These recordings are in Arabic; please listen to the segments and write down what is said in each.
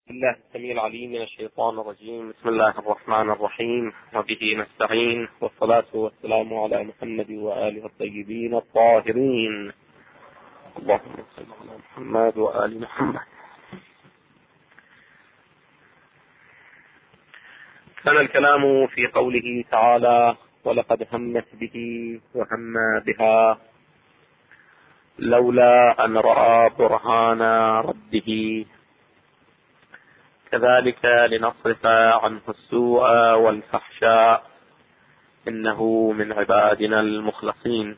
الله السميع العليم من الشيطان الرجيم. بسم الله الرحمن الرحيم، وبه نستعين، والصلاة والسلام على محمد وآله الطيبين الطاهرين. اللهم صل على محمد وآل محمد. كان الكلام في قوله تعالى: ولقد همت به وهم بها لولا أن رأى برهان ربه، كذلك لنصرف عنه السوء والفحشاء إنه من عبادنا المخلصين.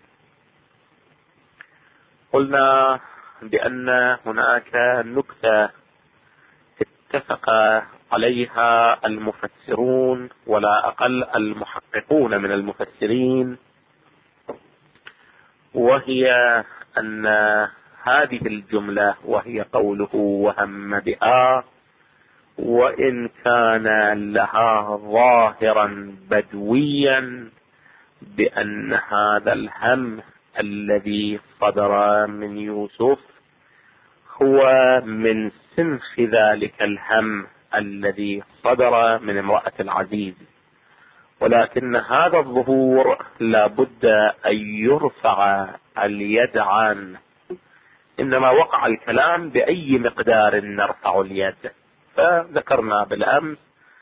قلنا بأن هناك نكتة اتفق عليها المفسرون ولا أقل المحققون من المفسرين، وهي أن هذه الجملة وهي قوله وهم بها، وإن كان لها ظاهرا بدويا بأن هذا الهم الذي صدر من يوسف هو من سنخ ذلك الهم الذي صدر من امرأة العزيز، ولكن هذا الظهور لا بد أن يرفع اليد عنه. إنما وقع الكلام بأي مقدار نرفع اليد، فذكرنا بالأمس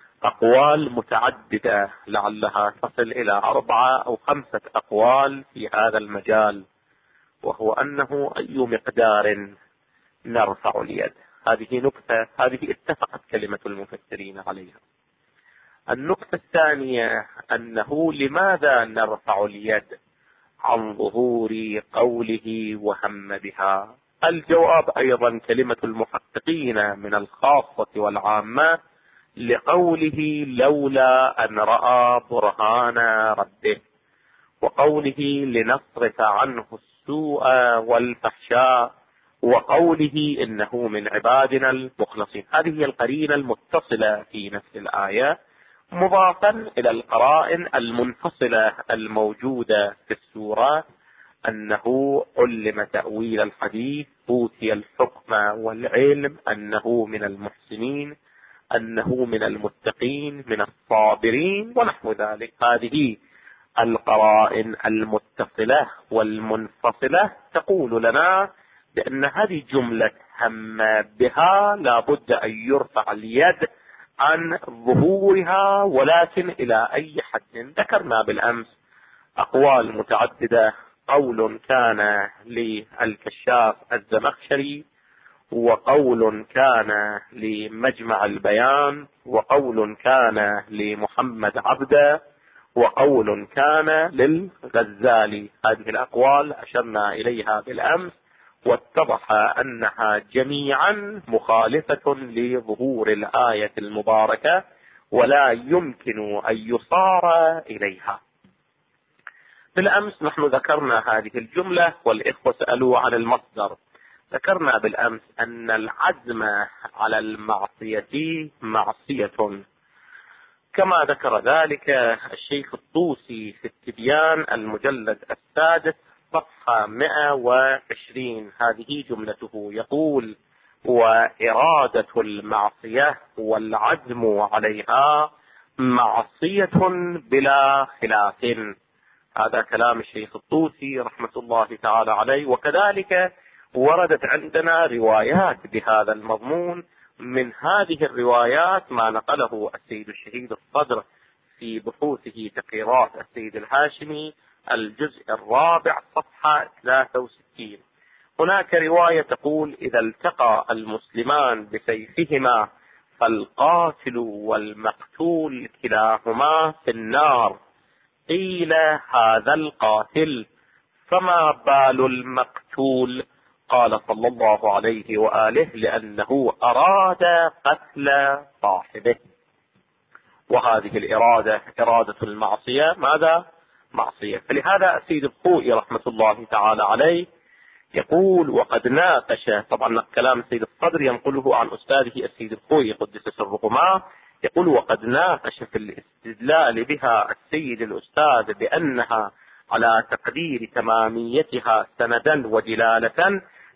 أقوال متعددة لعلها تصل إلى 4 أو 5 أقوال في هذا المجال، وهو أنه أي مقدار نرفع اليد. هذه نكتة، هذه اتفقت كلمة المفسرين عليها. النكتة الثانية أنه لماذا نرفع اليد عن ظهور قوله وهم بها؟ الجواب أيضا كلمة المحققين من الخاصة والعامة لقوله لولا أن رأى برهان ربه، وقوله لنصرف عنه السوء والفحشاء، وقوله إنه من عبادنا المخلصين. هذه هي القرينة المتصلة في نفس الآية، مضافا إلى القرائن المنفصلة الموجودة في السورة، أنه علم تأويل الحديث، أوتي الحكم والعلم، أنه من المحسنين، أنه من المتقين، من الصابرين ونحو ذلك. هذه القرائن المتصلة والمنفصلة تقول لنا بأن هذه جملة هم بها لا بد أن يرفع اليد عن ظهورها، ولكن إلى أي حد؟ ذكرنا بالأمس أقوال متعددة. قول كان للكشاف الزمخشري، وقول كان لمجمع البيان، وقول كان لمحمد عبده، وقول كان للغزالي. هذه الأقوال أشرنا إليها بالأمس، واتضح أنها جميعا مخالفة لظهور الآية المباركة، ولا يمكن أن يصار إليها. بالأمس نحن ذكرنا هذه الجملة، والإخوة سألوا عن المصدر. ذكرنا بالأمس أن العزم على المعصية معصية، كما ذكر ذلك الشيخ الطوسي في التبيان المجلد 6 صفحة 120. هذه جملته، يقول: وإرادة المعصية والعزم عليها معصية بلا خلاف. هذا كلام الشيخ الطوسي رحمة الله تعالى عليه. وكذلك وردت عندنا روايات بهذا المضمون. من هذه الروايات ما نقله السيد الشهيد الصدر في بحوثه تقريرات السيد الهاشمي الجزء 4 صفحة 63. هناك رواية تقول: إذا التقى المسلمان بسيفهما فالقاتل والمقتول كلاهما في النار. قيل: هذا القاتل، فما بال المقتول؟ قال صلى الله عليه وآله: لأنه أراد قتل صاحبه. وهذه الإرادة إرادة المعصية ماذا؟ معصية. فلهذا السيد الخوئي رحمة الله تعالى عليه يقول: وقد ناقش، طبعا كلام السيد الصدر ينقله عن أستاذه السيد الخوئي قدس سره معه، يقول: وقد ناقش في الاستدلال بها السيد الأستاذ بأنها على تقدير تماميتها سندا ودلالة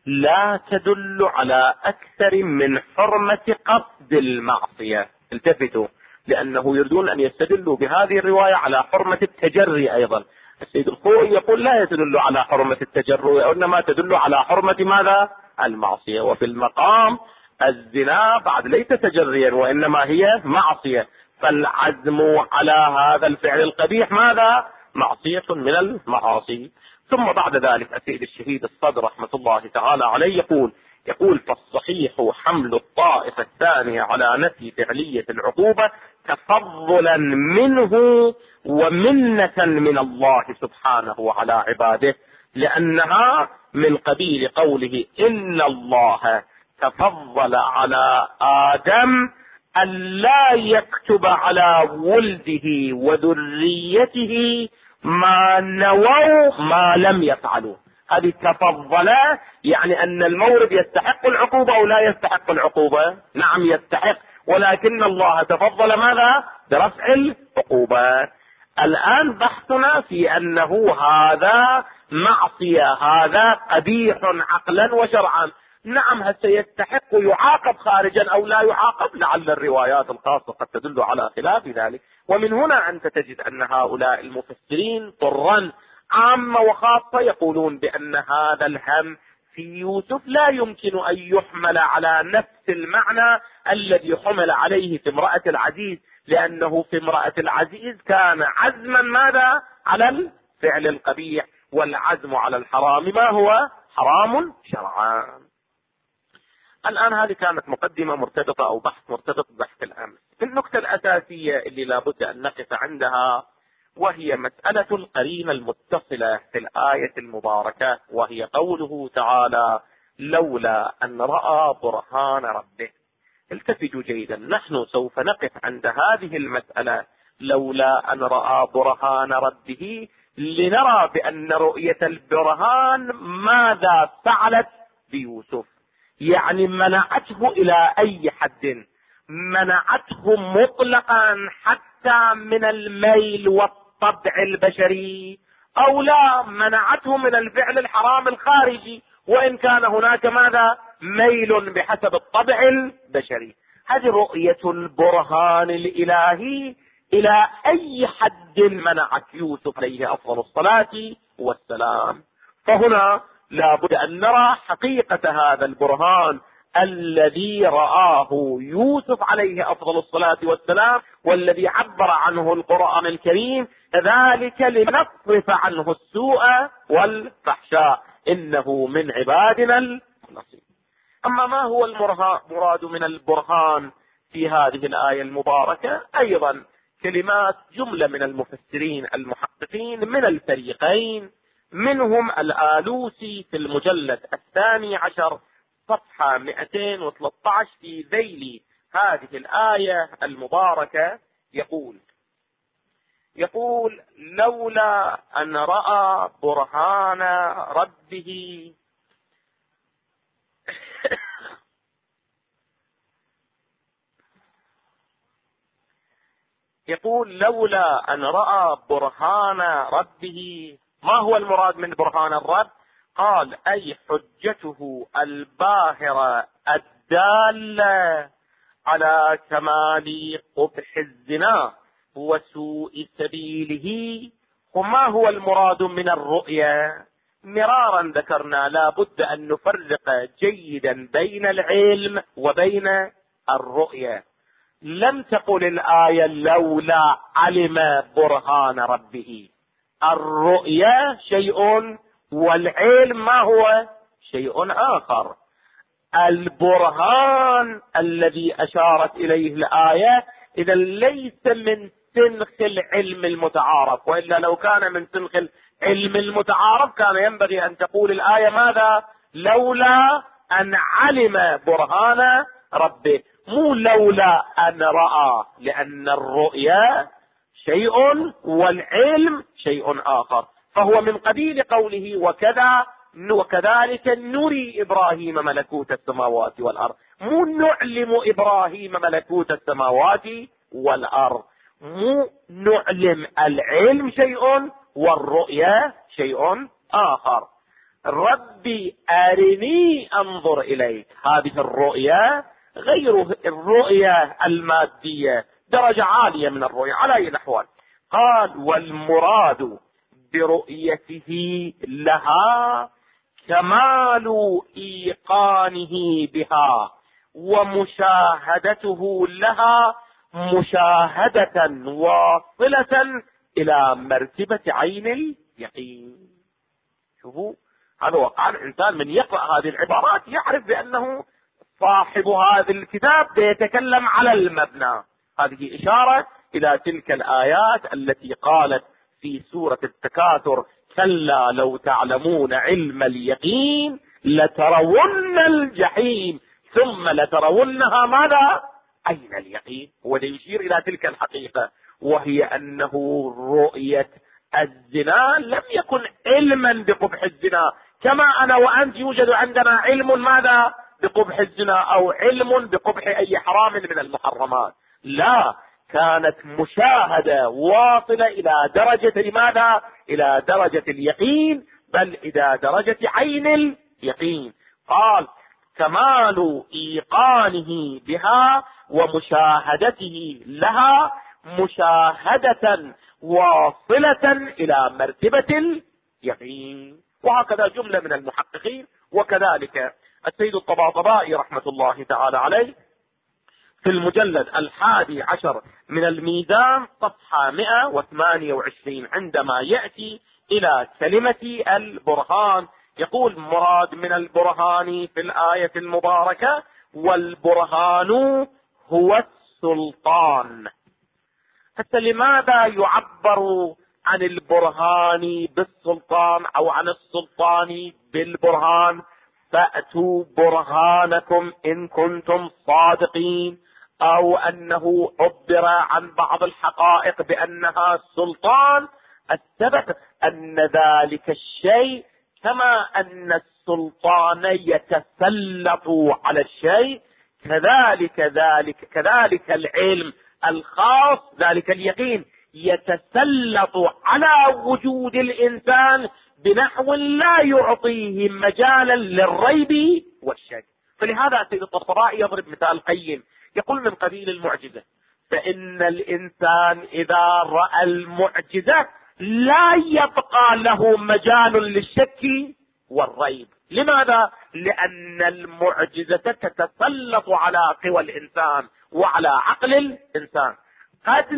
لا تدل على أكثر من حرمة قصد المعصية. التفتوا، لأنه يريدون أن يستدلوا بهذه الرواية على حرمة التجري أيضا. السيد الخوئي يقول لا تدل على حرمة التجري، وإنما تدل على حرمة ماذا؟ المعصية. وفي المقام الزنا بعد ليس تجريا وإنما هي معصية، فالعزم على هذا الفعل القبيح ماذا؟ معصية من المعاصي. ثم بعد ذلك السيد الشهيد الصدر رحمة الله تعالى عليه يقول فالصحيح حمل الطائفة الثانية على نفي فعلية العقوبة تفضلا منه ومنة من الله سبحانه على عباده، لأنها من قبيل قوله إن الله تفضل على آدم أن لا يكتب على ولده وذريته ما نووا ما لم يفعلوا. هذه تفضل يعني أن المورد يستحق العقوبة أو لا يستحق العقوبة؟ نعم يستحق، ولكن الله تفضل ماذا؟ برفع العقوبة. الآن بحثنا في أنه هذا معصية، هذا قبيح عقلا وشرعا. نعم هل سيستحق يعاقب خارجا أو لا يعاقب؟ لعل الروايات الخاصة قد تدل على خلاف ذلك. ومن هنا أنت تجد أن هؤلاء المفسرين طرا عامة وخاصة يقولون بأن هذا الهم في يوسف لا يمكن أن يحمل على نفس المعنى الذي حمل عليه في امرأة العزيز، لأنه في امرأة العزيز كان عزما ماذا؟ على الفعل القبيح، والعزم على الحرام ما هو؟ حرام شرعا. الآن هذه كانت مقدمة مرتبطة أو بحث مرتبط ببحث الأمس. النقطة الأساسية اللي لابد أن نقف عندها وهي مسألة القرينة المتصلة في الآية المباركة، وهي قوله تعالى لولا أن رأى برهان ربه. التفتوا جيدا، نحن سوف نقف عند هذه المسألة لولا أن رأى برهان ربه لنرى بأن رؤية البرهان ماذا فعلت بيوسف. يعني منعته إلى أي حد؟ منعته مطلقا حتى من الميل والطبع البشري، أو لا منعته من الفعل الحرام الخارجي وإن كان هناك ماذا؟ ميل بحسب الطبع البشري. هذه رؤية البرهان الإلهي إلى أي حد منعت يوسف عليه أفضل الصلاة والسلام. فهنا لابد أن نرى حقيقة هذا البرهان الذي رآه يوسف عليه أفضل الصلاة والسلام، والذي عبر عنه القرآن الكريم كذلك لنصرف عنه السوء والفحشاء إنه من عبادنا المخلصين. أما ما هو المراد من البرهان في هذه الآية المباركة؟ أيضا كلمات جملة من المفسرين المحققين من الفريقين، منهم الآلوسي في المجلد 12 صفحة 213 في ذيل هذه الآية المباركة يقول لولا أن رأى برهان ربه يقول لولا أن رأى برهان ربه. ما هو المراد من برهان الرب؟ قال أي حجته الباهرة الدالة على كمال قبح الزنا وسوء سبيله. وما هو المراد من الرؤية؟ مرارا ذكرنا لا بد أن نفرق جيدا بين العلم وبين الرؤية. لم تقل الآية لولا علم برهان ربه. الرؤية شيء والعلم ما هو؟ شيء آخر. البرهان الذي أشارت إليه الآية إذا ليس من سنخ العلم المتعارف، وإلا لو كان من سنخ العلم المتعارف كان ينبغي أن تقول الآية ماذا؟ لولا أن علم برهان ربه، مو لولا أن رأى، لأن الرؤيا شيء والعلم شيء آخر. فهو من قبيل قوله وكذلك نري إبراهيم ملكوت السماوات والأرض، مو نعلم إبراهيم ملكوت السماوات والأرض. مو نعلم، العلم شيء والرؤيا شيء آخر. ربي أرني أنظر إليك. هذه الرؤية غير الرؤية المادية، درجة عالية من الرؤية على أي الأحوال. قال والمراد برؤيته لها كمال إيقانه بها، ومشاهدته لها مشاهدة واصلة إلى مرتبة عين اليقين. شوفوا، هذا وقع الإنسان من يقرأ هذه العبارات يعرف بأنه صاحب هذا الكتاب يتكلم على المبنى. هذه إشارة إلى تلك الآيات التي قالت في سورة التكاثر: كلا لو تعلمون علم اليقين لترون الجحيم ثم لترونها ماذا؟ أين اليقين؟ هو يشير إلى تلك الحقيقة، وهي أنه رؤية الزنا لم يكن علما بقبح الزنا كما أنا وأنت يوجد عندنا علم ماذا؟ بقبح الزنا أو علم بقبح أي حرام من المحرمات. لا، كانت مشاهدة واصلة إلى درجة ماذا؟ إلى درجة اليقين، بل إلى درجة عين اليقين. قال كمال إيقانه بها ومشاهدته لها مشاهدة واصلة إلى مرتبة اليقين. وهكذا جملة من المحققين. وكذلك السيد الطباطبائي رحمة الله تعالى عليه في المجلد 11 من الميزان صفحة 128 عندما يأتي إلى كلمة البرهان يقول: مراد من البرهان في الآية المباركة والبرهان هو السلطان. حتى لماذا يعبر عن البرهان بالسلطان أو عن السلطان بالبرهان؟ فأتوا برهانكم إن كنتم صادقين. أو أنه عبر عن بعض الحقائق بأنها سلطان. السبب أن ذلك الشيء كما أن السلطان يتسلط على الشيء كذلك العلم الخاص ذلك اليقين يتسلط على وجود الإنسان بنحو لا يعطيه مجالا للريب والشك. فلهذا السيد الطبطبائي يضرب مثال قيم يقول من قبيل المعجزة: فإن الإنسان إذا رأى المعجزة لا يبقى له مجال للشك والريب. لماذا؟ لأن المعجزة تتسلط على قوى الإنسان وعلى عقل الإنسان. قد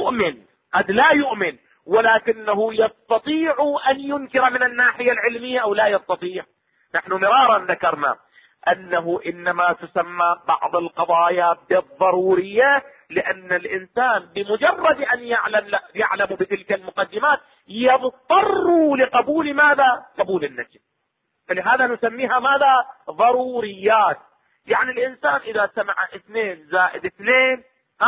لا يؤمن ولكنه يستطيع أن ينكر من الناحية العلمية أو لا يستطيع. نحن مرارا ذكرنا أنه إنما تسمى بعض القضايا بالضرورية لأن الإنسان بمجرد أن يعلم بتلك المقدمات يضطر لقبول ماذا؟ قبول النجم. فلهذا نسميها ماذا؟ ضروريات. يعني الإنسان إذا سمع 2 زائد 2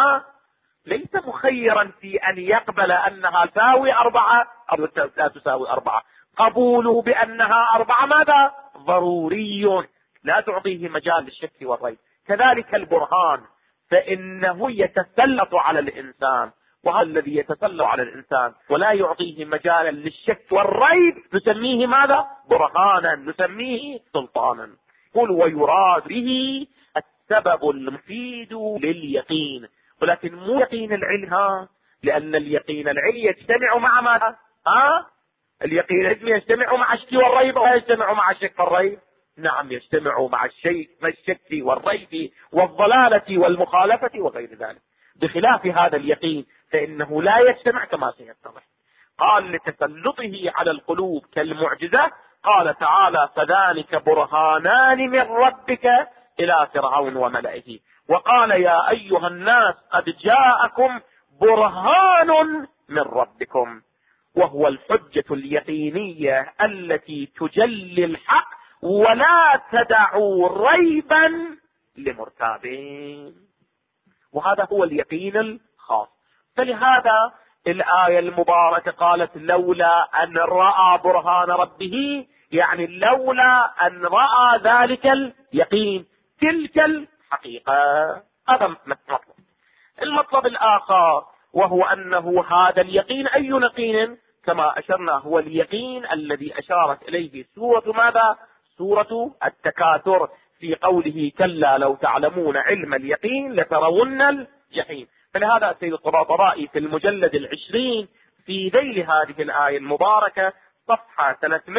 ليس مخيرا في أن يقبل أنها تساوي 4 أو لا تساوي 4. قبوله بأنها 4 ماذا؟ ضروري، لا تعطيه مجال للشك والريب. كذلك البرهان فإنه يتسلط على الإنسان، وهذا الذي يتسلط على الإنسان ولا يعطيه مجالا للشك والريب نسميه ماذا؟ برهانا، نسميه سلطانا. قل ويراد به السبب المفيد لليقين، ولكن مو يقين العلم، لأن اليقين العلم يجتمع مع ماذا؟ اليقين العلم يجتمع مع الشك والريب ولا يجتمع مع الشك والريب؟ نعم، يجتمع مع الشك والريب والضلالة والمخالفة وغير ذلك. بخلاف هذا اليقين فإنه لا يجتمع كما سيتضح. قال لتسلطه على القلوب كالمعجزة. قال تعالى: فذلك برهانان من ربك إلى فرعون وملئه. وقال: يا أيها الناس قد جاءكم برهان من ربكم، وهو الحجة اليقينية التي تجلي الحق ولا تدعوا ريبا لمرتابين. وهذا هو اليقين الخاص. فلهذا الآية المباركة قالت: لولا أن رأى برهان ربه، يعني لولا أن رأى ذلك اليقين، تلك الحقيقة. هذا مطلب. المطلب الآخر وهو أنه هذا اليقين أي يقين؟ كما أشرنا هو اليقين الذي أشارت إليه سورة ماذا؟ سورة التكاثر في قوله كلا لو تعلمون علم اليقين لترون الجحيم. فلهذا السيد الطباطبائي في المجلد 20 في ذيل هذه الآية المباركة صفحة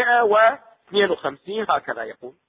352 هكذا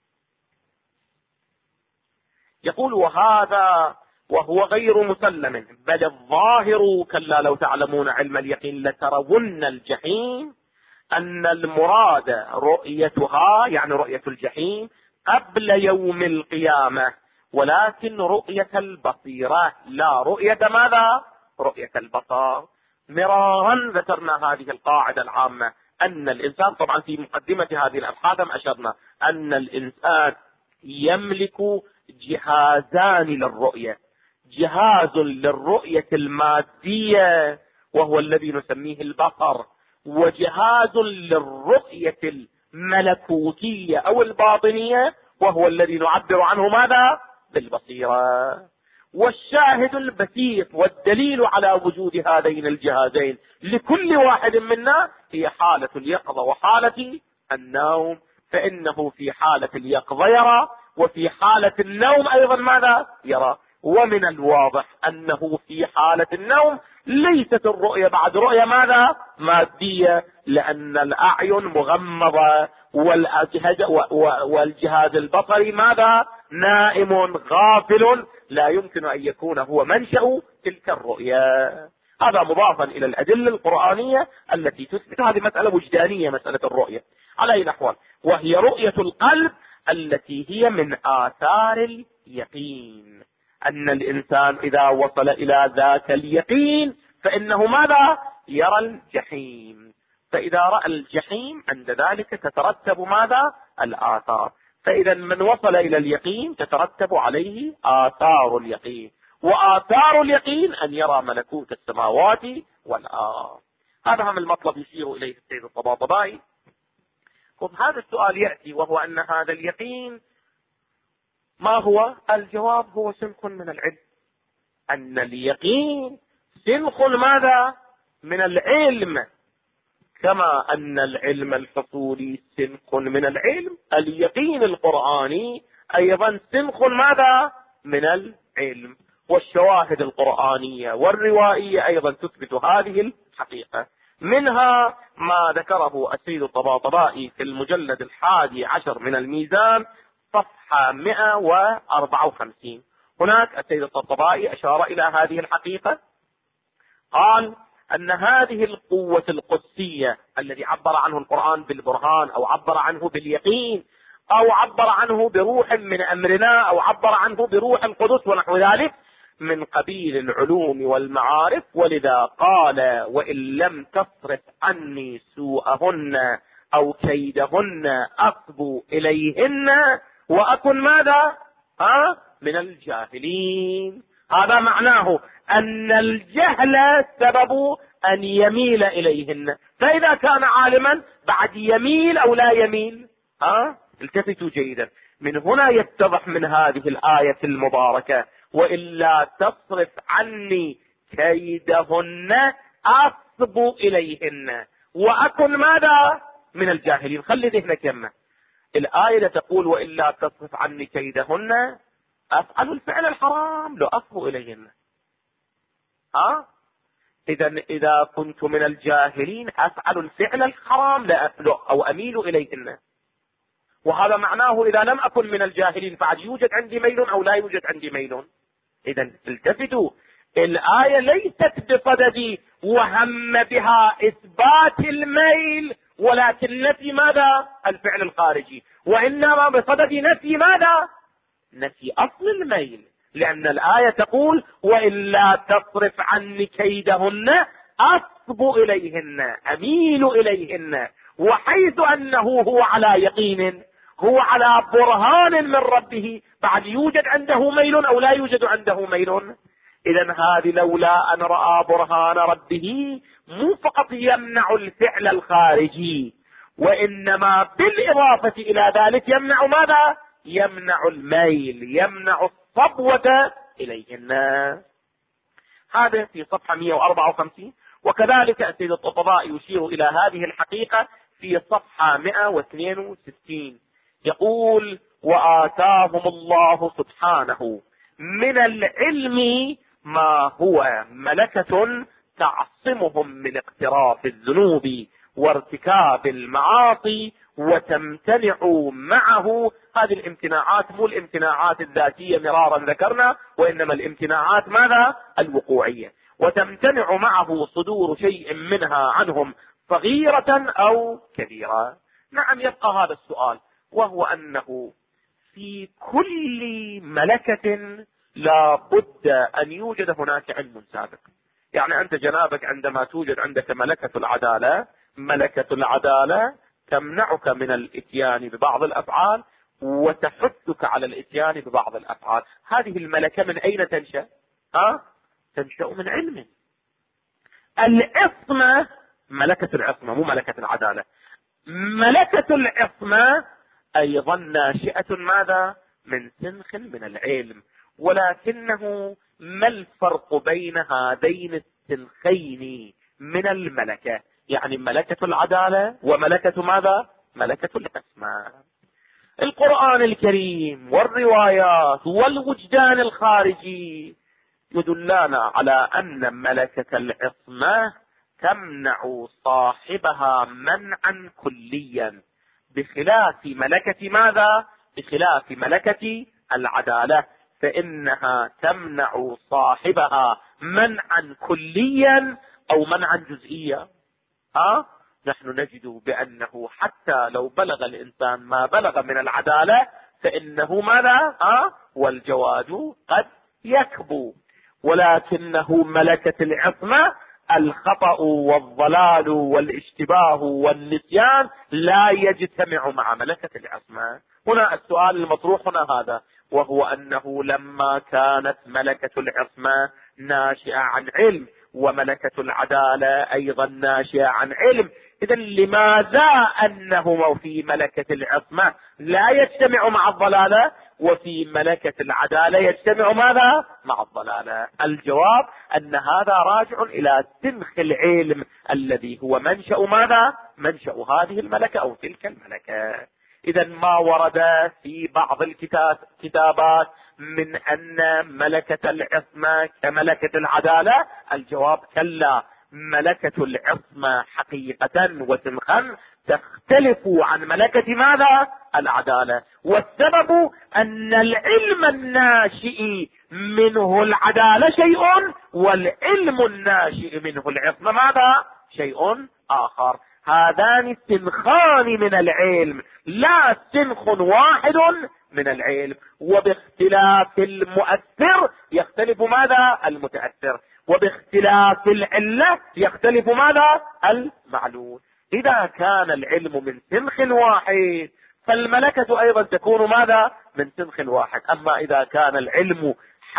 يقول وهذا وهو غير مسلم بل الظاهر كلا لو تعلمون علم اليقين لترون الجحيم أن المراد رؤيتها يعني رؤية الجحيم قبل يوم القيامة، ولكن رؤية البصيرة لا رؤية ماذا؟ رؤية البصر. مرارا ذكرنا هذه القاعدة العامة أن الإنسان، طبعا في مقدمة هذه الأبحاث أشرنا أن الإنسان يملك جهازان للرؤية، جهاز للرؤية المادية وهو الذي نسميه البصر، وجهاز للرؤية الملكوتية أو الباطنية وهو الذي نعبر عنه ماذا؟ بالبصيرة. والشاهد البسيط والدليل على وجود هذين الجهازين لكل واحد منا هي حالة اليقظة وحالة النوم، فإنه في حالة اليقظة يرى وفي حالة النوم أيضا ماذا؟ يرى. ومن الواضح أنه في حالة النوم ليست الرؤية بعد رؤية ماذا؟ مادية، لأن الأعين مغمضة والجهاز البصري ماذا؟ نائم غافل، لا يمكن أن يكون هو منشأ تلك الرؤية. هذا مضافا إلى الأدلة القرآنية التي تثبت هذه مسألة وجدانية، مسألة الرؤية على أي نحو، وهي رؤية القلب التي هي من آثار اليقين. أن الإنسان إذا وصل إلى ذاك اليقين فإنه ماذا؟ يرى الجحيم، فإذا رأى الجحيم عند ذلك تترتب ماذا؟ الآثار. فإذا من وصل إلى اليقين تترتب عليه آثار اليقين، وآثار اليقين أن يرى ملكوت السماوات والأرض. هذا هم المطلب يشير إليه السيد الطباطبائي. هذا السؤال يأتي وهو أن هذا اليقين ما هو؟ الجواب هو سنخ من العلم، أن اليقين سنخ ماذا؟ من العلم، كما أن العلم الحصولي سنخ من العلم، اليقين القرآني أيضا سنخ ماذا؟ من العلم. والشواهد القرآنية والروائية أيضا تثبت هذه الحقيقة، منها ما ذكره السيد الطباطبائي في المجلد 11 من الميزان صفحة 154. هناك السيد الطباطبائي أشار إلى هذه الحقيقة، قال أن هذه القوة القدسية الذي عبر عنه القرآن بالبرهان أو عبر عنه باليقين أو عبر عنه بروح من أمرنا أو عبر عنه بروح القدس ونحو ذلك، من قبيل العلوم والمعارف، ولذا قال وإن لم تصرف عني سوءهن أو كيدهن أصب إليهن وأكن ماذا؟ من الجاهلين. هذا معناه أن الجهل سبب أن يميل إليهن، فإذا كان عالما بعد يميل أو لا يميل. التفتوا جيدا، من هنا يتضح من هذه الآية المباركة وإلا تصرف عني كيدهن أصب إليهن وأكن ماذا؟ من الجاهلين. خلي ذهنك يمه، الآية تقول وإلا تصرف عني كيدهن أفعل الفعل الحرام لو أصب إليهن. إذا كنت من الجاهلين أفعل الفعل الحرام أو أميل إليهن، وهذا معناه إذا لم أكن من الجاهلين فعد يوجد عندي ميل أو لا يوجد عندي ميل. إذا التفتوا، الآية ليست بصدد وهم بها إثبات الميل ولكن نفي ماذا؟ الفعل الخارجي، وإنما بصدد نفي ماذا؟ نفي أصل الميل، لأن الآية تقول وإلا تصرف عني كيدهن أصب إليهن أميل إليهن، وحيث أنه هو على يقين، هو على برهان من ربه، بعد يوجد عنده ميل أو لا يوجد عنده ميل. إذن هذه لولا أن رأى برهان ربه مو فقط يمنع الفعل الخارجي، وإنما بالإضافة إلى ذلك يمنع ماذا؟ يمنع الميل، يمنع الصبوة إليهن. هذا في صفحة 154. وكذلك السيد الطبطبائي يشير إلى هذه الحقيقة في صفحة 162، يقول: وآتاهم الله سبحانه من العلم ما هو ملكة تعصمهم من اقتراف الذنوب وارتكاب المعاصي وتمتنع معه. هذه الامتناعات مو الامتناعات الذاتية مرارا ذكرنا، وإنما الامتناعات ماذا؟ الوقوعية. وتمتنع معه صدور شيء منها عنهم صغيرة أو كبيرة. نعم، يبقى هذا السؤال، وهو أنه في كل ملكة لا بد أن يوجد هناك علم سابق. يعني أنت جنابك عندما توجد عندك ملكة العدالة، ملكة العدالة تمنعك من الاتيان ببعض الأفعال وتحثك على الاتيان ببعض الأفعال. هذه الملكة من أين تنشأ؟ تنشأ من علم. العصمة، ملكة العصمة مو ملكة العدالة، ملكة العصمة أيضا ناشئة ماذا؟ من سنخ من العلم. ولكنه ما الفرق بين هذين السنخين من الملكة؟ يعني ملكة العدالة وملكة ماذا؟ ملكة العصمة. القرآن الكريم والروايات والوجدان الخارجي يدلنا على أن ملكة العصمة تمنع صاحبها منعا كليا، بخلاف ملكة ماذا؟ بخلاف ملكة العدالة، فإنها تمنع صاحبها منعا كليا أو منعا جزئيا. نحن نجد بأنه حتى لو بلغ الإنسان ما بلغ من العدالة فإنه ماذا؟ والجواد قد يكبو. ولكنه ملكة العصمة الخطأ والضلال والاشتباه والنسيان لا يجتمع مع ملكة العصمة. هنا السؤال المطروح هنا هذا، وهو أنه لما كانت ملكة العصمة ناشئة عن علم وملكة العدالة أيضا ناشئة عن علم، إذا لماذا أنه في ملكة العصمة لا يجتمع مع الضلالة وفي ملكة العدالة يجتمع ماذا؟ مع الضلالة؟ الجواب أن هذا راجع إلى سنخ العلم الذي هو منشأ ماذا؟ منشأ هذه الملكة أو تلك الملكة. إذا ما ورد في بعض الكتابات من أن ملكة العصمة كملكة العدالة، الجواب كلا، ملكة العصمة حقيقة وسنخا تختلف عن ملكة ماذا؟ العدالة. والسبب أن العلم الناشئ منه العدالة شيء، والعلم الناشئ منه العصمة ماذا؟ شيء آخر. هذان سنخان من العلم، لا سنخ واحد من العلم. وباختلاف المؤثر يختلف ماذا؟ المتأثر. وباختلاف العلة يختلف ماذا؟ المعلول. إذا كان العلم من سنخ واحد فالملكة أيضا تكون ماذا؟ من سنخ واحد. أما إذا كان العلم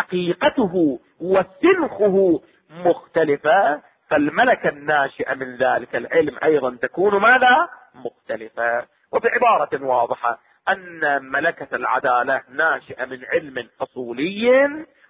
حقيقته وسنخه مختلفة فالملكة الناشئة من ذلك العلم أيضا تكون ماذا؟ مختلفة. وبعبارة واضحة أن ملكة العدالة ناشئة من علم أصولي،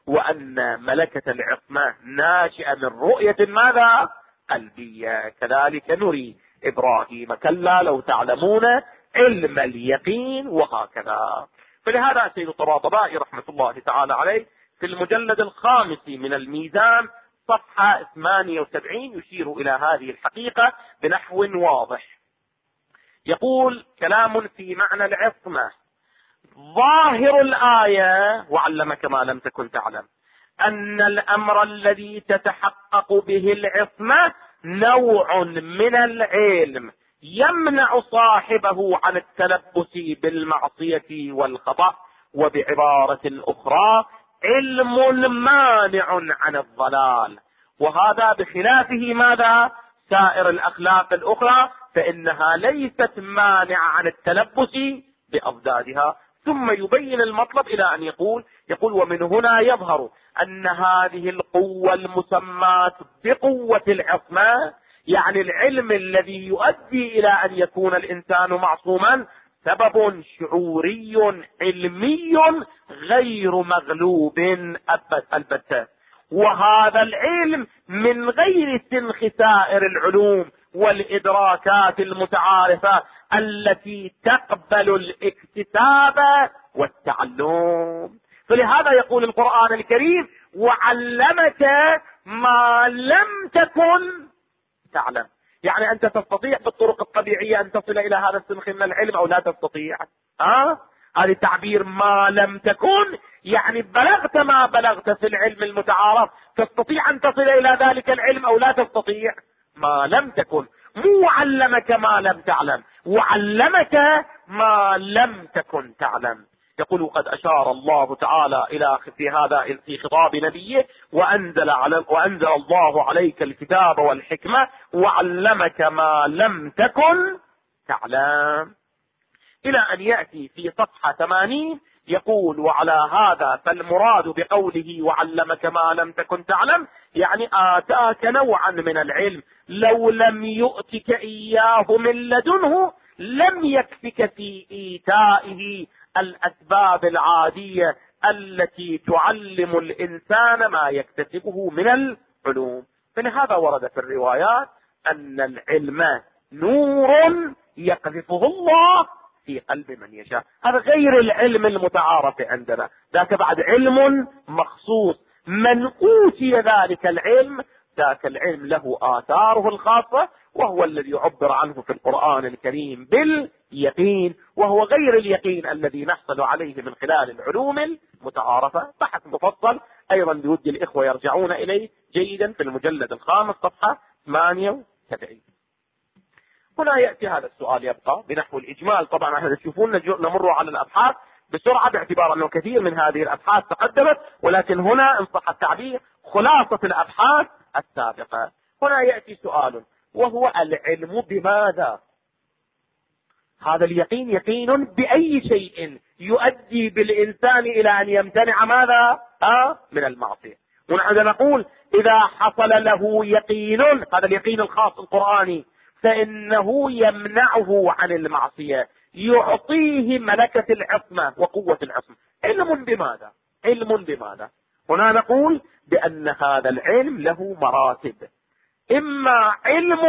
وأن ملكة العصمة ناشئة من رؤية ماذا؟ قلبية. كذلك نري إبراهيم كلا لو تعلمون علم اليقين، وهكذا. فلهذا السيد الطباطبائي رحمة الله تعالى عليه في المجلد 5 من الميزان صفحة 78 يشير إلى هذه الحقيقة بنحو واضح. يقول: كلام في معنى العصمة. ظاهر الآية وعلمك ما لم تكن تعلم أن الأمر الذي تتحقق به العصمة نوع من العلم يمنع صاحبه عن التلبس بالمعصية والخطأ، وبعبارة أخرى علم مانع عن الضلال. وهذا بخلافه ماذا؟ سائر الأخلاق الأخرى، فإنها ليست مانعة عن التلبس بأضدادها. ثم يبين المطلب إلى أن يقول ومن هنا يظهر أن هذه القوة المسماة بقوة العصمة، يعني العلم الذي يؤدي إلى أن يكون الإنسان معصوما، سبب شعوري علمي غير مغلوب البتة. وهذا العلم من غير سنخ سائر العلوم والإدراكات المتعارفة التي تقبل الاكتساب والتعلم. فلهذا يقول القرآن الكريم: وعلمك ما لم تكن تعلم. يعني أنت تستطيع بالطرق الطبيعية أن تصل إلى هذا السنخ من العلم أو لا تستطيع. هذا تعبير ما لم تكن، يعني بلغت ما بلغت في العلم المتعارف، تستطيع أن تصل إلى ذلك العلم أو لا تستطيع. ما لم تكن، مو علمك ما لم تعلم، وعلمك ما لم تكن تعلم. يقول: قد أشار الله تعالى إلى في هذا في خطاب نبيه: وأنزل الله عليك الكتاب والحكمة وعلمك ما لم تكن تعلم، إلى أن يأتي في صفحة 80 يقول: وعلى هذا فالمراد بقوله وعلمك ما لم تكن تعلم يعني آتاك نوعا من العلم لو لم يؤتك إياه من لدنه لم يكفك في إيتائه الأسباب العادية التي تعلم الإنسان ما يكتسبه من العلوم. فلهذا ورد في الروايات أن العلم نور يقذفه الله في قلب من يشاء. هذا غير العلم المتعارف عندنا، ذاك بعد علم مخصوص. من أوتي ذلك العلم ذاك العلم له آثاره الخاصة، وهو الذي يعبر عنه في القرآن الكريم باليقين، وهو غير اليقين الذي نحصل عليه من خلال العلوم المتعارفة. بحث مفصل أيضا بود الإخوة يرجعون إليه جيدا في المجلد 5 صفحة 78. هنا يأتي هذا السؤال يبقى بنحو الإجمال. طبعا احنا تشوفون نمر على الأبحاث بسرعة باعتبار أنه كثير من هذه الأبحاث تقدمت، ولكن هنا إن صح التعبير خلاصة الأبحاث السابقة. هنا يأتي سؤال، وهو العلم بماذا؟ هذا اليقين يقين بأي شيء يؤدي بالإنسان إلى أن يمتنع ماذا؟ من المعصية. ونحن نقول إذا حصل له يقين، هذا اليقين الخاص القرآني، فإنه يمنعه عن المعصية، يعطيه ملكة العصمة وقوة العصمة. علم بماذا؟ علم بماذا؟ هنا نقول بأن هذا العلم له مراتب: إما علم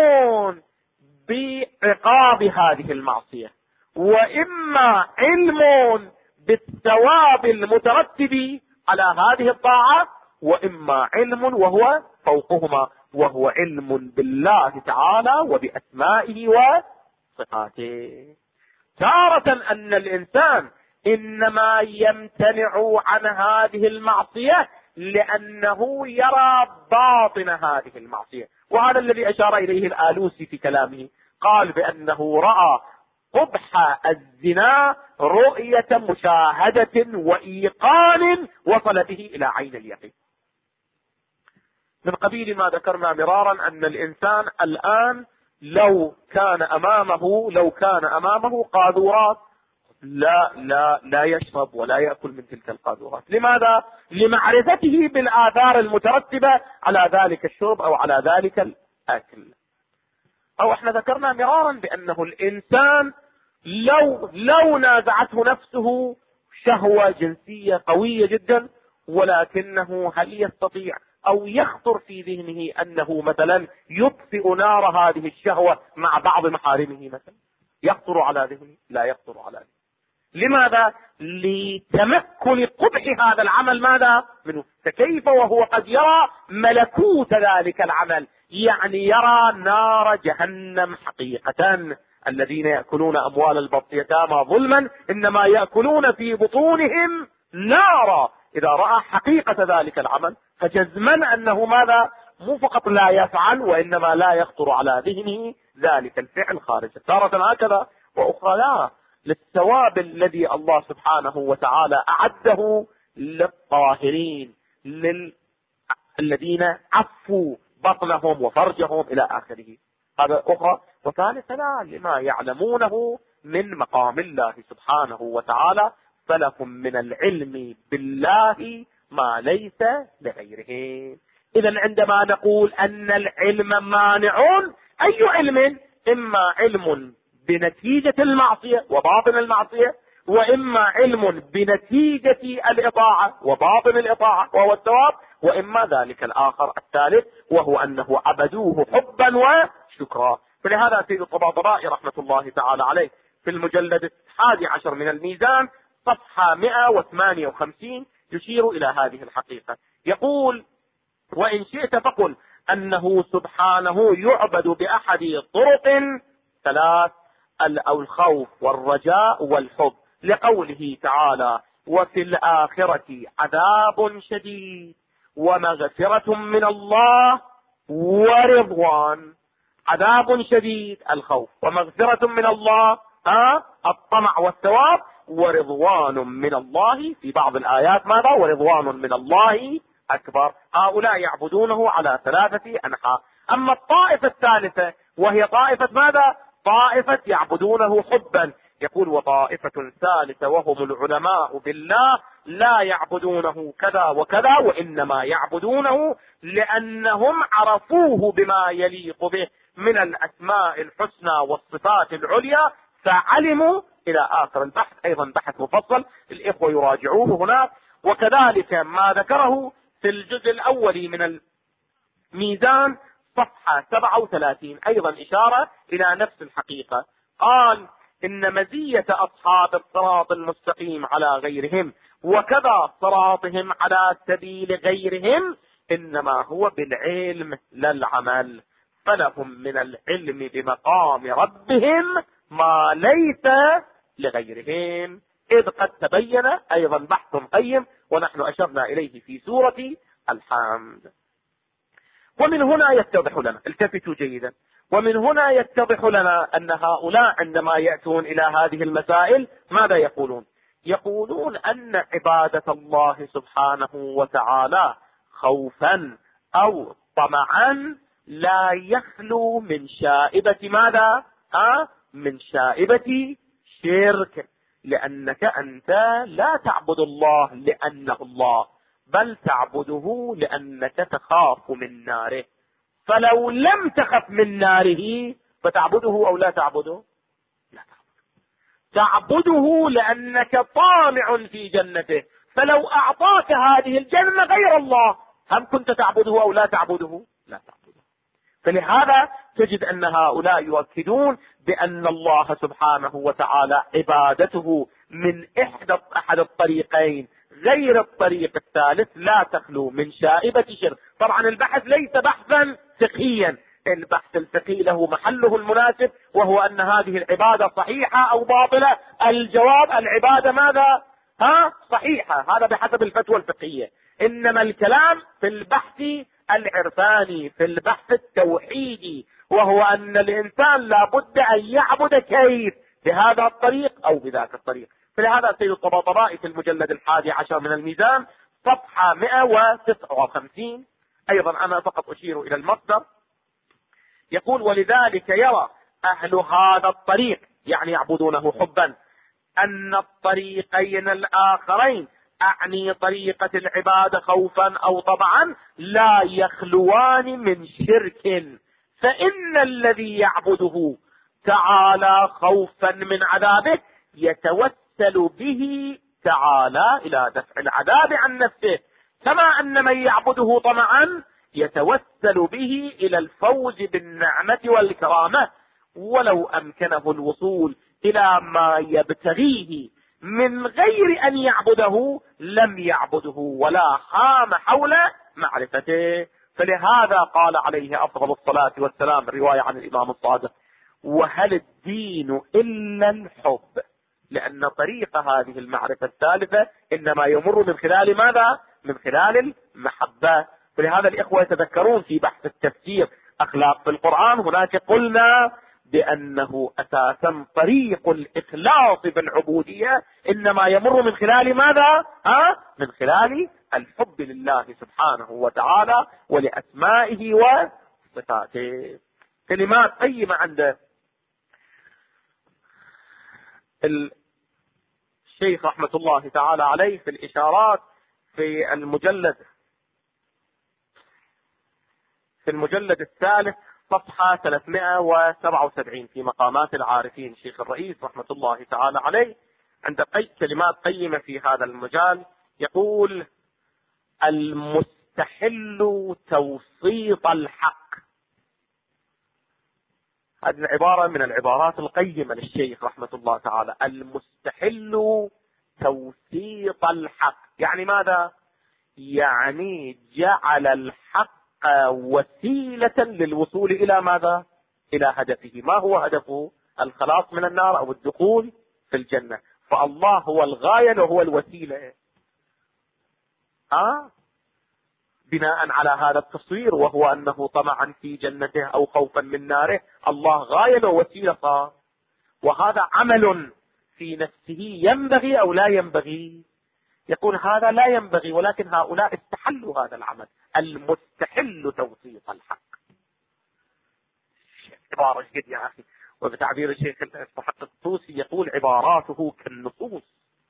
بعقاب هذه المعصية، وإما علم بالثواب المترتب على هذه الطاعة، وإما علم وهو فوقهما، وهو علم بالله تعالى وبأسمائه وصفاته. تارة أن الإنسان إنما يمتنع عن هذه المعصية لأنه يرى باطن هذه المعصية، وهذا الذي أشار إليه الآلوسي في كلامه، قال بأنه رأى قبح الزنا رؤية مشاهدة وإيقان وصل به إلى عين اليقين. من قبيل ما ذكرنا مرارا أن الإنسان الآن لو كان أمامه قاذورات لا يشرب ولا يأكل من تلك القاذورات. لماذا؟ لمعرفته بالآثار المترتبة على ذلك الشرب أو على ذلك الأكل. أو احنا ذكرنا مرارا بأنه الإنسان لو نازعته نفسه شهوة جنسية قوية جدا، ولكنه هل يستطيع أو يخطر في ذهنه أنه مثلا يطفئ نار هذه الشهوة مع بعض محارمه مثلا؟ يخطر على ذهنه؟ لا يخطر على ذهنه. لماذا؟ لتمكن قبح هذا العمل ماذا منه. فكيف وهو قد يرى ملكوت ذلك العمل، يعني يرى نار جهنم حقيقة. الذين يأكلون أموال اليتامى ظلما إنما يأكلون في بطونهم نارا. إذا رأى حقيقة ذلك العمل فجزما أنه ماذا؟ مو فقط لا يفعل، وإنما لا يخطر على ذهنه ذلك الفعل خارج. تارة هكذا وأخرى لا، للثواب الذي الله سبحانه وتعالى أعده للطاهرين، الذين عفوا بطنهم وفرجهم إلى آخره. هذا أخرى. وثالثا لما يعلمونه من مقام الله سبحانه وتعالى، فلهم من العلم بالله ما ليس لغيره. إذا عندما نقول أن العلم مانع، أي علم؟ إما علم بنتيجة المعصية وباطن المعصية، وإما علم بنتيجة الإطاعة وباطن الإطاعة وهو الثواب، وإما ذلك الآخر الثالث وهو أنه عبدوه حبا وشكرا. فلهذا سيد الطباطبائي رحمة الله تعالى عليه في المجلد 11 من الميزان صفحة 158 يشير إلى هذه الحقيقة. يقول: وإن شئت فقل أنه سبحانه يعبد بأحد طرق ثلاث: أو الخوف والرجاء والحب، لقوله تعالى: وفي الآخرة عذاب شديد ومغفرة من الله ورضوان. عذاب شديد الخوف، ومغفرة من الله الطمع والثواب، ورضوان من الله في بعض الآيات ماذا؟ ورضوان من الله أكبر. هؤلاء يعبدونه على ثلاثة أنحاء. أما الطائفة الثالثة وهي طائفة ماذا؟ طائفة يعبدونه حبا. يقول: وطائفة ثالثة وهم العلماء بالله لا يعبدونه كذا وكذا، وإنما يعبدونه لأنهم عرفوه بما يليق به من الأسماء الحسنى والصفات العليا، فعلموا إلى آخر البحث. أيضا بحث مفصل، الإخوة يراجعوه هناك. وكذلك ما ذكره في الجزء الأول من الميزان صفحة 37 أيضا إشارة إلى نفس الحقيقة. قال: إن مزية أصحاب الصراط المستقيم على غيرهم وكذا صراطهم على سبيل غيرهم إنما هو بالعلم لا العمل، فلهم من العلم بمقام ربهم ما ليس لغيرهم، إذ قد تبين. أيضا بحث قيم ونحن أشرنا إليه في سورة الحمد. ومن هنا يتضح لنا، التفتوا جيدا، ومن هنا يتضح لنا أن هؤلاء عندما يأتون إلى هذه المسائل ماذا يقولون؟ يقولون أن عبادة الله سبحانه وتعالى خوفا أو طمعا لا يخلو من شائبة ماذا؟ من شائبة شرك، لأنك أنت لا تعبد الله لأنه الله، بل تعبده لأنك تخاف من ناره. فلو لم تخف من ناره فتعبده أو لا تعبده؟ لا تعبده لأنك طامع في جنته، فلو أعطاك هذه الجنة غير الله هل كنت تعبده أو لا تعبده؟ لا تعبده. فلهذا تجد أن هؤلاء يؤكدون بأن الله سبحانه وتعالى عبادته من أحد الطريقين غير الطريق الثالث لا تخلو من شائبة شرك. طبعا البحث ليس بحثا فقهيا، البحث الفقهي له محله المناسب، وهو أن هذه العبادة صحيحة أو باطلة. الجواب: العبادة ماذا؟ صحيحة، هذا بحسب الفتوى الفقهية. إنما الكلام في البحث العرفاني، في البحث التوحيدي، وهو أن الإنسان لابد أن يعبد كيف؟ بهذا الطريق أو بذاك الطريق. فلهذا سيد الطباطبائي في المجلد 11 من الميزان صفحة 159 أيضا أنا فقط أشير إلى المصدر، يقول: ولذلك يرى أهل هذا الطريق، يعني يعبدونه حبا، أن الطريقين الآخرين، أعني طريقة العبادة خوفا أو طبعا، لا يخلوان من شرك، فإن الذي يعبده تعالى خوفا من عذابه يتوسل به تعالى إلى دفع العذاب عن نفسه، كما أن من يعبده طمعا يتوسل به إلى الفوز بالنعمة والكرامة، ولو أمكنه الوصول إلى ما يبتغيه من غير أن يعبده لم يعبده ولا حام حول معرفته. فلهذا قال عليه أفضل الصلاة والسلام، رواية عن الإمام الصادق: وهل الدين إلا الحب؟ لأن طريق هذه المعرفة الثالثة إنما يمر من خلال ماذا؟ من خلال المحبة. فلهذا الإخوة يتذكرون في بحث التفسير أخلاق في القرآن هناك قلنا بأنه أساسا طريق الإخلاص بالعبودية إنما يمر من خلال ماذا؟ من خلال الحب لله سبحانه وتعالى ولأسمائه وصفاته. كلمات قيمة عند الشيخ رحمة الله تعالى عليه في الإشارات في المجلد الثالث صفحة 377 في مقامات العارفين، شيخ الرئيس رحمة الله تعالى عليه عند كلمات قيمة في هذا المجال. يقول: المستحل توسيط الحق. هذه العبارة من العبارات القيمة للشيخ رحمة الله تعالى. المستحل توسيط الحق يعني ماذا؟ يعني جعل الحق وسيلة للوصول إلى ماذا؟ إلى هدفه. ما هو هدفه؟ الخلاص من النار أو الدخول في الجنة. فالله هو الغاية وهو الوسيلة. بناء على هذا التصوير، وهو أنه طمعا في جنته أو خوفا من ناره، الله غاية ووسيلة صار. وهذا عمل في نفسه ينبغي أو لا ينبغي؟ يقول هذا لا ينبغي، ولكن هؤلاء استحلوا هذا العمل. المستحل توسيط الحق. عبارة جد يا أخي. وبتعبير الشيخ المحقق الطوسي يقول عباراته كالنصوص.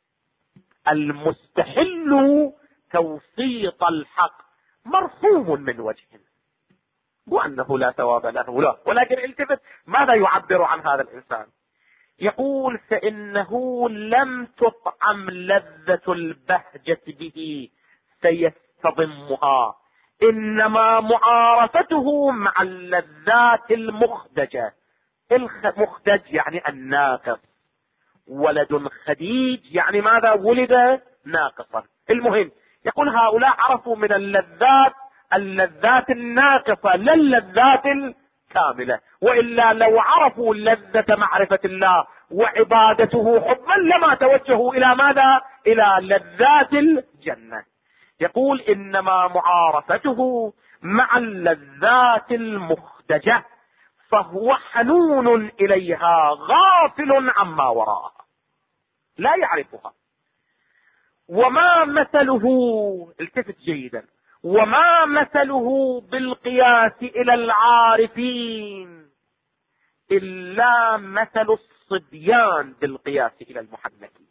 المستحل توسيط الحق مرحوم من وجه، وأنه لا ثواب له لا، ولكن التفت ماذا يعبر عن هذا الإنسان. يقول فإنه لم تطعم لذة البهجة به سيستضمها، إنما معارفته مع اللذات المخدجة. المخدج يعني الناقص، ولد خديج يعني ماذا؟ ولد ناقصا. المهم يقول هؤلاء عرفوا من اللذات الناقصة لا اللذات الكاملة، وإلا لو عرفوا لذة معرفة الله وعبادته حبا لما توجهوا إلى ماذا؟ إلى لذات الجنة. يقول إنما معارفته مع اللذات المخدجة، فهو حنون إليها غافل عما وراءها، لا يعرفها. وما مثله، التفت جيدا، وما مثله بالقياس إلى العارفين إلا مثل الصبيان بالقياس إلى المحنكين.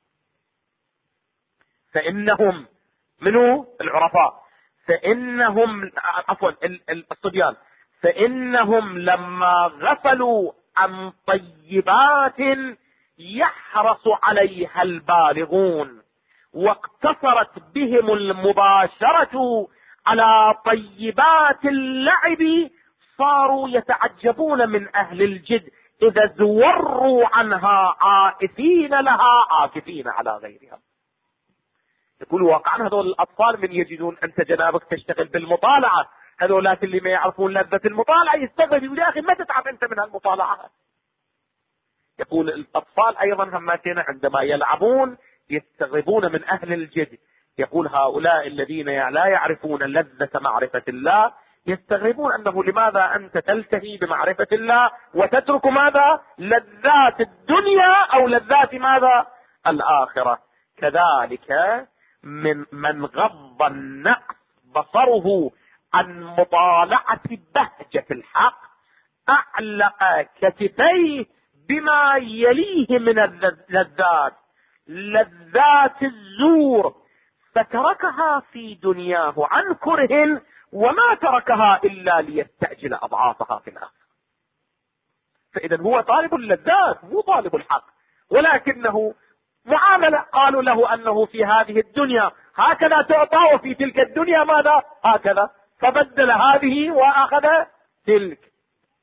فإنهم منو؟ العرفاء. فإنهم عفوا الصبيان، فإنهم لما غفلوا عن طيبات يحرص عليها البالغون، واقتصرت بهم المباشرة على طيبات اللعب، صاروا يتعجبون من أهل الجد إذا زوروا عنها عائفين لها عاكفين على غيرها. يقول واقعا هذول الأطفال من يجدون أنت جنابك تشتغل بالمطالعة، هذولات اللي ما يعرفون لذة المطالعة يستغربوا يا أخي ما تتعب أنت من هالمطالعة. يقول الأطفال أيضا هماتين عندما يلعبون يستغربون من أهل الجد. يقول هؤلاء الذين لا يعرفون لذة معرفة الله يستغربون أنه لماذا أنت تلتهي بمعرفة الله وتترك ماذا؟ لذات الدنيا أو لذات ماذا؟ الآخرة. كذلك من غض النقص بصره عن مطالعة بهجة الحق أعلق كتفيه بما يليه من اللذات، لذات الزور، فتركها في دنياه عن كره، وما تركها إلا ليستأجل أضعافها في الآخرة. فإذا هو طالب اللذات مو طالب الحق، ولكنه معاملة قالوا له أنه في هذه الدنيا هكذا تعطى وفي تلك الدنيا ماذا؟ هكذا، فبدل هذه وأخذ تلك.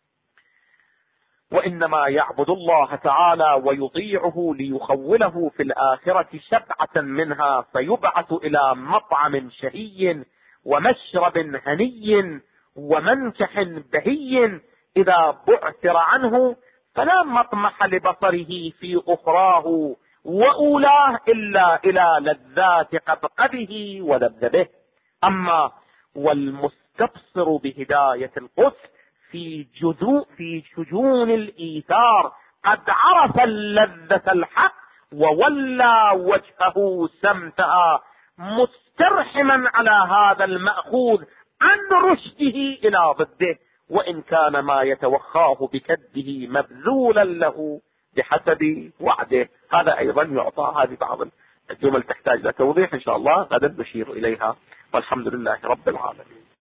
وإنما يعبد الله تعالى ويطيعه ليخوله في الآخرة شبعة منها، فيبعث إلى مطعم شهي ومشرب هني ومنكح بهي، إذا بعثر عنه فلا مطمح لبصره في أخراه وأولاه إلا إلى لذات قبقبه ولذبه. أما والمستبصر بهداية القدس في شجون الإيثار قد عرف اللذة الحق وولى وجهه سمتها، مسترحما على هذا المأخوذ عن رشده إلى ضده، وإن كان ما يتوخاه بكده مبذولا له بحسب وعده. هذا أيضا يعطى. هذه بعض الجمل تحتاج إلى توضيح إن شاء الله غدا نشير إليها، والحمد لله رب العالمين.